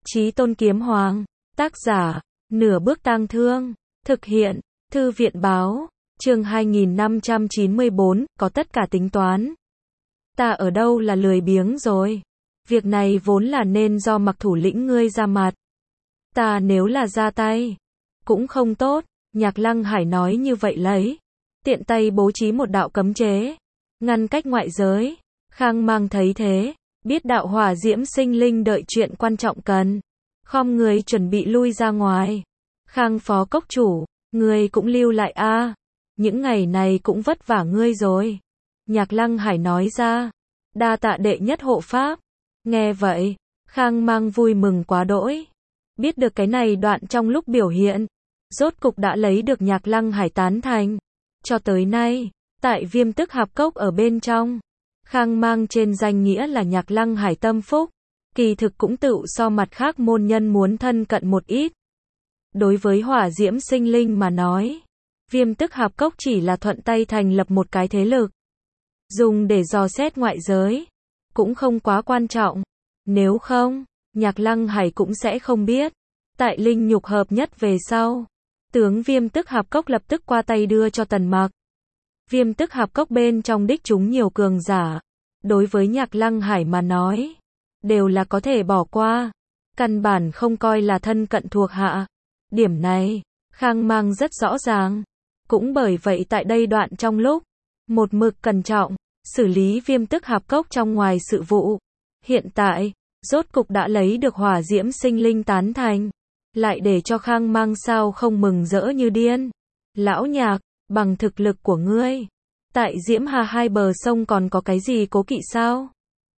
Chí Tôn Kiếm Hoàng, tác giả, Nửa Bước Tang Thương, thực hiện, Thư viện báo, chương 2594, có tất cả tính toán. Ta ở đâu là lười biếng rồi. Việc này vốn là nên do Mặc thủ lĩnh ngươi ra mặt. Ta nếu là ra tay, cũng không tốt. Nhạc Lăng Hải nói như vậy lấy. Tiện tay bố trí một đạo cấm chế, ngăn cách ngoại giới. Khang Mang thấy thế, biết đạo hỏa diễm sinh linh đợi chuyện quan trọng cần. Khom người chuẩn bị lui ra ngoài. Khang phó cốc chủ, ngươi cũng lưu lại a. Những ngày này cũng vất vả ngươi rồi. Nhạc Lăng Hải nói ra. Đa tạ đệ nhất hộ pháp. Nghe vậy, Khang Mang vui mừng quá đỗi. Biết được cái này đoạn trong lúc biểu hiện, rốt cục đã lấy được Nhạc Lăng Hải tán thành. Cho tới nay, tại Viêm Tức Hạp Cốc ở bên trong, Khang Mang trên danh nghĩa là Nhạc Lăng Hải tâm phúc, kỳ thực cũng tựu so mặt khác môn nhân muốn thân cận một ít. Đối với hỏa diễm sinh linh mà nói, Viêm Tức Hạp Cốc chỉ là thuận tay thành lập một cái thế lực, dùng để dò xét ngoại giới, cũng không quá quan trọng. Nếu không, Nhạc Lăng Hải cũng sẽ không biết. Tại linh nhục hợp nhất về sau, tướng Viêm Tức Hạp Cốc lập tức qua tay đưa cho Tần Mặc. Viêm Tức Hạp Cốc bên trong đích chúng nhiều cường giả, đối với Nhạc Lăng Hải mà nói, đều là có thể bỏ qua, căn bản không coi là thân cận thuộc hạ. Điểm này, Khang Mang rất rõ ràng. Cũng bởi vậy tại đây đoạn trong lúc, một mực cẩn trọng, xử lý Viêm Tức Hạp Cốc trong ngoài sự vụ. Hiện tại, rốt cục đã lấy được hỏa diễm sinh linh tán thành. Lại để cho Khang Mang sao không mừng rỡ như điên. Lão Nhạc, bằng thực lực của ngươi, tại Diễm Hà hai bờ sông còn có cái gì cố kỵ sao?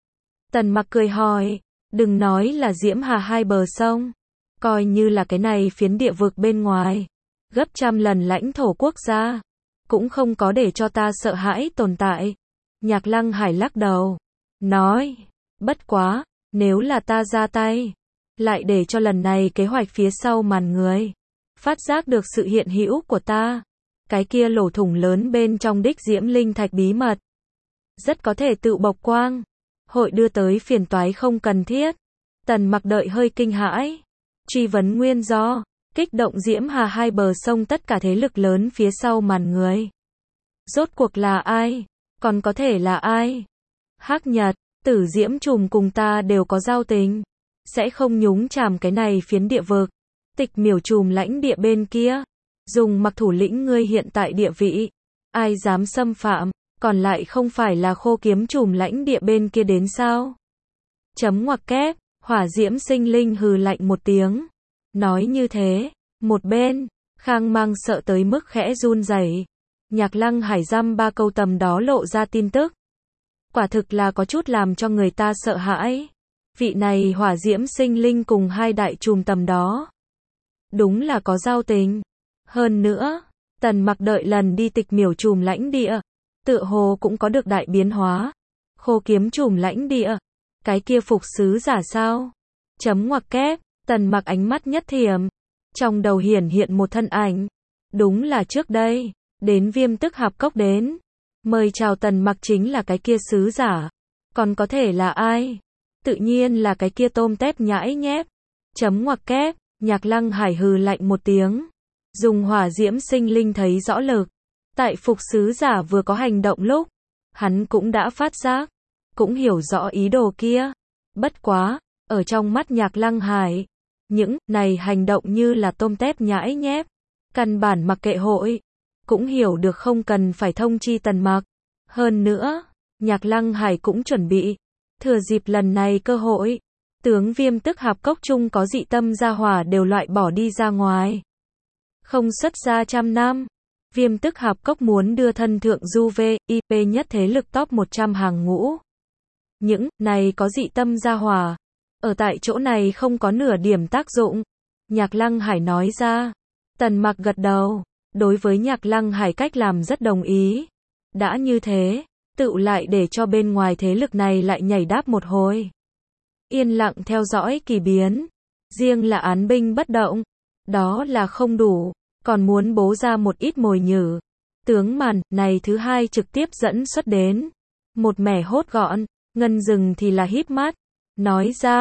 Tần Mặc cười hỏi, đừng nói là Diễm Hà hai bờ sông, coi như là cái này phiến địa vực bên ngoài, gấp trăm lần lãnh thổ quốc gia, cũng không có để cho ta sợ hãi tồn tại. Nhạc Lăng Hải lắc đầu, nói, bất quá, nếu là ta ra tay, lại để cho lần này kế hoạch phía sau màn người phát giác được sự hiện hữu của ta, cái kia lỗ thủng lớn bên trong đích diễm linh thạch bí mật, rất có thể tự bộc quang, hội đưa tới phiền toái không cần thiết. Tần Mặc đợi hơi kinh hãi, truy vấn nguyên do, kích động Diễm Hà hai bờ sông tất cả thế lực lớn phía sau màn người. Rốt cuộc là ai? Còn có thể là ai? Hắc Nhật, Tử Diễm Trùm cùng ta đều có giao tình, sẽ không nhúng chàm cái này phiến địa vực. Tịch Miểu Trùm lãnh địa bên kia, dùng Mặc thủ lĩnh ngươi hiện tại địa vị, ai dám xâm phạm, còn lại không phải là Khô Kiếm Trùm lãnh địa bên kia đến sao? Chấm ngoặc kép, hỏa diễm sinh linh hừ lạnh một tiếng. Nói như thế, một bên, Khang Mang sợ tới mức khẽ run rẩy. Nhạc Lăng Hải dăm ba câu tầm đó lộ ra tin tức, quả thực là có chút làm cho người ta sợ hãi. Vị này hỏa diễm sinh linh cùng hai đại trùm tầm đó, đúng là có giao tình. Hơn nữa, Tần Mặc đợi lần đi Tịch Miểu Trùm lãnh địa, tựa hồ cũng có được đại biến hóa. Khô Kiếm Trùm lãnh địa, cái kia phục sứ giả sao? Chấm ngoặc kép, Tần Mặc ánh mắt nhất thiểm, trong đầu hiển hiện một thân ảnh, đúng là trước đây đến Viêm Tức Hạp Cốc đến mời chào Tần Mặc chính là cái kia sứ giả. Còn có thể là ai? Tự nhiên là cái kia tôm tép nhãi nhép. Chấm ngoặc kép, Nhạc Lăng Hải hừ lạnh một tiếng, dùng hỏa diễm sinh linh thấy rõ lực. Tại phục sứ giả vừa có hành động lúc, hắn cũng đã phát giác, cũng hiểu rõ ý đồ kia. Bất quá, ở trong mắt Nhạc Lăng Hải, những này hành động như là tôm tép nhãi nhép, căn bản mặc kệ hội, cũng hiểu được không cần phải thông chi Tần Mặc. Hơn nữa, Nhạc Lăng Hải cũng chuẩn bị thừa dịp lần này cơ hội, tướng Viêm Tức Hạp Cốc chung có dị tâm gia hỏa đều loại bỏ đi ra ngoài. Không xuất ra trăm năm, Viêm Tức Hạp Cốc muốn đưa thân thượng du VIP nhất thế lực top 100 hàng ngũ. Những này có dị tâm gia hỏa, ở tại chỗ này không có nửa điểm tác dụng. Nhạc Lăng Hải nói ra. Tần Mặc gật đầu, đối với Nhạc Lăng Hải cách làm rất đồng ý. Đã như thế, tựu lại để cho bên ngoài thế lực này lại nhảy đáp một hồi. Yên lặng theo dõi kỳ biến. Riêng là án binh bất động, đó là không đủ, còn muốn bố ra một ít mồi nhử. Tướng màn này thứ hai trực tiếp dẫn xuất đến. Một mẻ hốt gọn, Ngân Dừng thì là híp mắt, nói ra,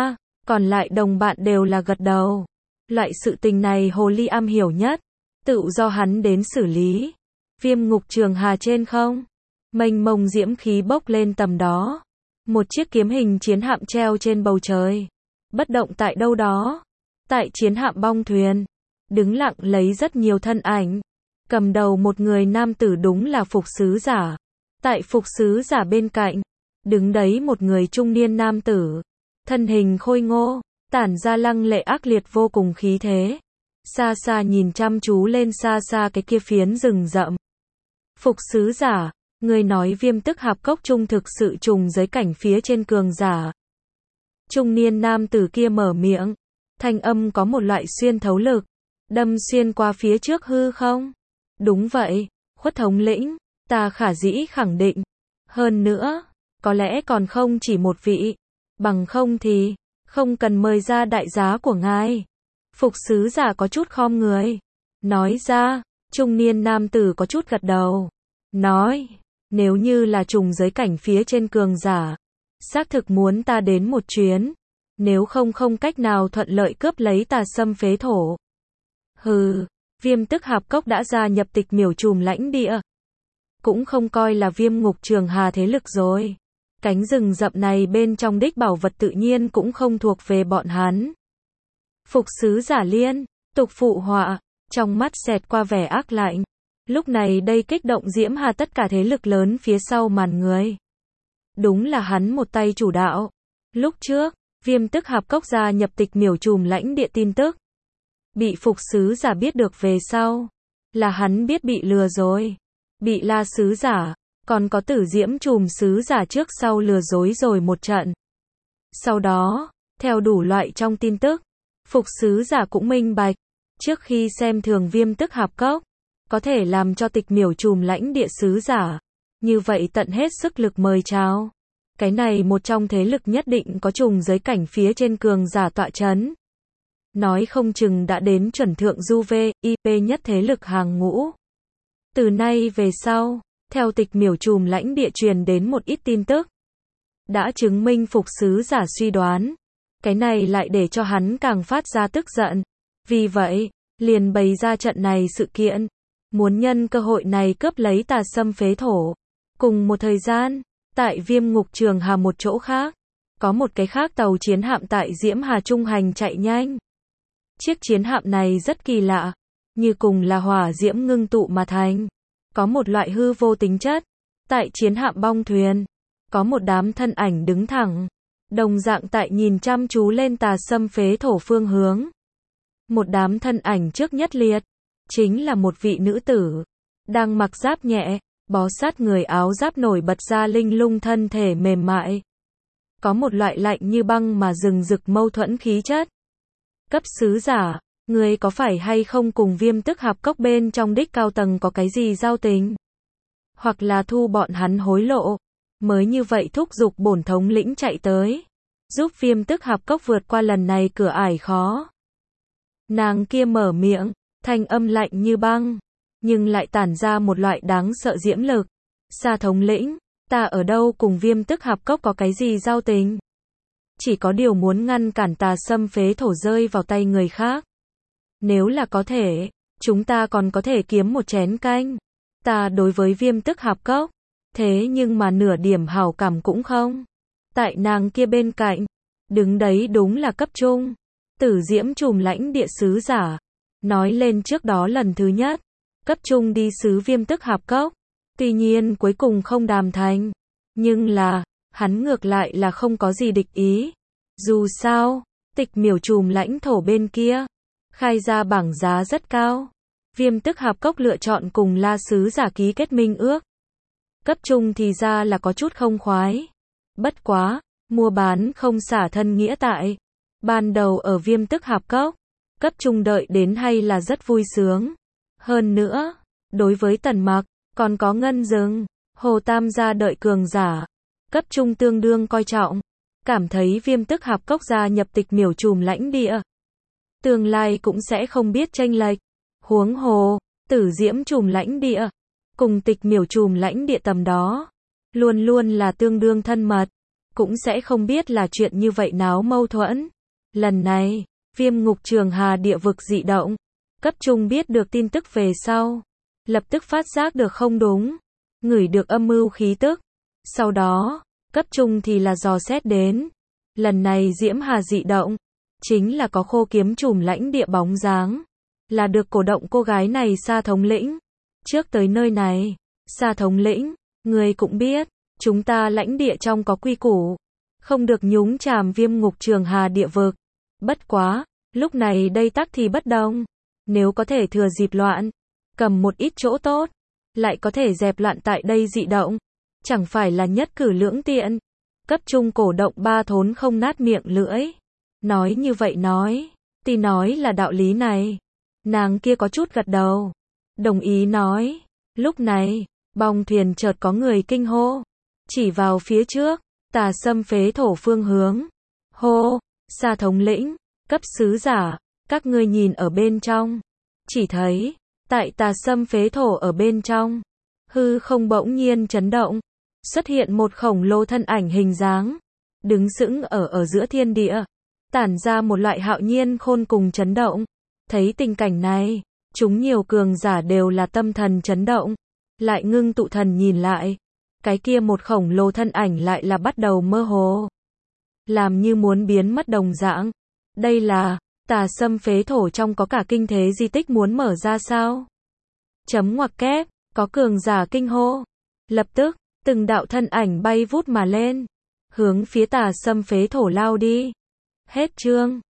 Còn lại đồng bạn đều là gật đầu. Loại sự tình này Hồ Ly am hiểu nhất, tự do hắn đến xử lý. Viêm ngục trường hà trên không, mênh mông diễm khí bốc lên tầm đó. Một chiếc kiếm hình chiến hạm treo trên bầu trời, bất động tại đâu đó. Tại chiến hạm bong thuyền, đứng lặng lấy rất nhiều thân ảnh. Cầm đầu một người nam tử đúng là phục sứ giả. Tại phục sứ giả bên cạnh, đứng đấy một người trung niên nam tử. Thân hình khôi ngô, tản ra lăng lệ ác liệt vô cùng khí thế. Xa xa nhìn chăm chú lên xa xa cái kia phiến rừng rậm. Phục sứ giả, người nói Viêm Tức Hạp Cốc trung thực sự trùng giới cảnh phía trên cường giả. Trung niên nam tử kia mở miệng, thanh âm có một loại xuyên thấu lực, đâm xuyên qua phía trước hư không. Đúng vậy, Khuất thống lĩnh, ta khả dĩ khẳng định. Hơn nữa, có lẽ còn không chỉ một vị, bằng không thì, không cần mời ra đại giá của ngài. Phục sứ giả có chút khom người, nói ra. Trung niên nam tử có chút gật đầu, nói, nếu như là trùng giới cảnh phía trên cường giả, xác thực muốn ta đến một chuyến, nếu không không cách nào thuận lợi cướp lấy Tà Sâm phế thổ. Hừ, Viêm Tức Hạp Cốc đã gia nhập Tịch Miểu Trùm lãnh địa, cũng không coi là Viêm Ngục Trường Hà thế lực rồi. Cánh rừng rậm này bên trong đích bảo vật tự nhiên cũng không thuộc về bọn hắn. Phục sứ giả liên tục phụ họa, trong mắt xẹt qua vẻ ác lạnh. Lúc này đây kích động Diễm Hà tất cả thế lực lớn phía sau màn người. Đúng là hắn một tay chủ đạo. Lúc trước, Viêm Tức Hạp Cốc gia nhập Tịch Miểu Trùm lãnh địa tin tức, bị phục sứ giả biết được về sau, là hắn biết bị lừa rồi. Bị La sứ giả, còn có Tử Diễm Trùm sứ giả trước sau lừa dối rồi một trận. Sau đó, theo đủ loại trong tin tức, phục sứ giả cũng minh bạch, trước khi xem thường Viêm Tức Hạp Cốc, có thể làm cho Tịch Miểu Trùm lãnh địa sứ giả, như vậy tận hết sức lực mời chào. Cái này một trong thế lực nhất định có trùng giới cảnh phía trên cường giả tọa chấn. Nói không chừng đã đến chuẩn thượng du VIP nhất thế lực hàng ngũ. Từ nay về sau, theo Tịch Miểu Trùm lãnh địa truyền đến một ít tin tức, đã chứng minh phục sứ giả suy đoán. Cái này lại để cho hắn càng phát ra tức giận. Vì vậy, liền bày ra trận này sự kiện, muốn nhân cơ hội này cướp lấy Tà Sâm phế thổ. Cùng một thời gian, tại Viêm Ngục Trường Hà một chỗ khác, có một cái khác tàu chiến hạm tại Diễm Hà trung hành chạy nhanh. Chiếc chiến hạm này rất kỳ lạ, như cùng là hỏa diễm ngưng tụ mà thành, có một loại hư vô tính chất. Tại chiến hạm bong thuyền, có một đám thân ảnh đứng thẳng, đồng dạng tại nhìn chăm chú lên Tà Sâm phế thổ phương hướng. Một đám thân ảnh trước nhất liệt, chính là một vị nữ tử, đang mặc giáp nhẹ, bó sát người áo giáp nổi bật ra linh lung thân thể mềm mại. Có một loại lạnh như băng mà rừng rực mâu thuẫn khí chất. Cấp sứ giả, người có phải hay không cùng Viêm Tức Hạp Cốc bên trong đích cao tầng có cái gì giao tình? Hoặc là thu bọn hắn hối lộ, mới như vậy thúc giục bổn thống lĩnh chạy tới, giúp Viêm Tức Hạp Cốc vượt qua lần này cửa ải khó. Nàng kia mở miệng, thanh âm lạnh như băng, nhưng lại tản ra một loại đáng sợ diễm lực. Sa thống lĩnh, ta ở đâu cùng Viêm Tức Hạp Cốc có cái gì giao tình? Chỉ có điều muốn ngăn cản Tà Sâm phế thổ rơi vào tay người khác. Nếu là có thể, chúng ta còn có thể kiếm một chén canh. Ta đối với Viêm Tức Hạp Cốc, thế nhưng mà nửa điểm hảo cảm cũng không. Tại nàng kia bên cạnh, đứng đấy đúng là cấp trung, Tử Diễm Trùm lãnh địa sứ giả. Nói lên trước đó lần thứ nhất, cấp trung đi sứ Viêm Tức Hạp Cốc, tuy nhiên cuối cùng không đàm thành. Nhưng là, hắn ngược lại là không có gì địch ý. Dù sao, Tịch Miểu Trùm lãnh thổ bên kia, khai ra bảng giá rất cao. Viêm Tức Hạp Cốc lựa chọn cùng La sứ giả ký kết minh ước. Cấp trung thì ra là có chút không khoái. Bất quá, mua bán không xả thân nghĩa tại. Ban đầu ở Viêm Tức Hạp Cốc, cấp trung đợi đến hay là rất vui sướng. Hơn nữa, đối với Tần Mặc, còn có Ngân Dừng, Hồ Tam gia đợi cường giả, cấp trung tương đương coi trọng, cảm thấy Viêm Tức Hạp Cốc gia nhập Tịch Miểu Trùm lãnh địa, tương lai cũng sẽ không biết chênh lệch. Huống hồ, Tử Diễm Trùm lãnh địa, cùng Tịch Miểu Trùm lãnh địa tầm đó, luôn luôn là tương đương thân mật, cũng sẽ không biết là chuyện như vậy náo mâu thuẫn. Lần này, Viêm Ngục Trường Hà địa vực dị động. Cấp trung biết được tin tức về sau, lập tức phát giác được không đúng, ngửi được âm mưu khí tức. Sau đó, cấp trung thì là dò xét đến. Lần này Diễm Hà dị động, chính là có Khô Kiếm trùm lãnh địa bóng dáng, là được cổ động cô gái này Sa thống lĩnh. Trước tới nơi này, Sa thống lĩnh, người cũng biết, chúng ta lãnh địa trong có quy củ, không được nhúng chàm Viêm Ngục Trường Hà địa vực. Bất quá, lúc này đây tắc thì bất đồng. Nếu có thể thừa dịp loạn, cầm một ít chỗ tốt, lại có thể dẹp loạn tại đây dị động, chẳng phải là nhất cử lưỡng tiện. Cấp trung cổ động Ba Thốn không nát miệng lưỡi. Nói như vậy thì nói là đạo lý này. Nàng kia có chút gật đầu, đồng ý nói. Lúc này, bong thuyền chợt có người kinh hô, chỉ vào phía trước, Tà Sâm phế thổ phương hướng. Hô, Sa thống lĩnh, cấp sứ giả, các ngươi nhìn ở bên trong. Chỉ thấy, tại Tà Sâm phế thổ ở bên trong, hư không bỗng nhiên chấn động, xuất hiện một khổng lồ thân ảnh hình dáng, đứng sững ở giữa thiên địa, tản ra một loại hạo nhiên khôn cùng chấn động. Thấy tình cảnh này, chúng nhiều cường giả đều là tâm thần chấn động, lại ngưng tụ thần nhìn lại, cái kia một khổng lồ thân ảnh lại là bắt đầu mơ hồ, làm như muốn biến mất đồng dạng. Đây là Tà Sâm phế thổ trong có cả kinh thế di tích muốn mở ra sao? Chấm ngoặc kép, có cường giả kinh hô. Lập tức, từng đạo thân ảnh bay vút mà lên, hướng phía Tà Sâm phế thổ lao đi. Hết chương.